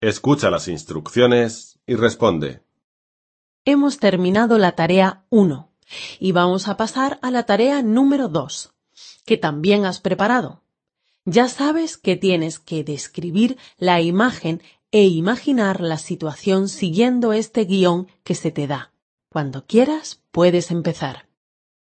Escucha las instrucciones y responde. Hemos terminado la tarea 1 y vamos a pasar a la tarea número 2, que también has preparado. Ya sabes que tienes que describir la imagen e imaginar la situación siguiendo este guión que se te da. Cuando quieras, puedes empezar.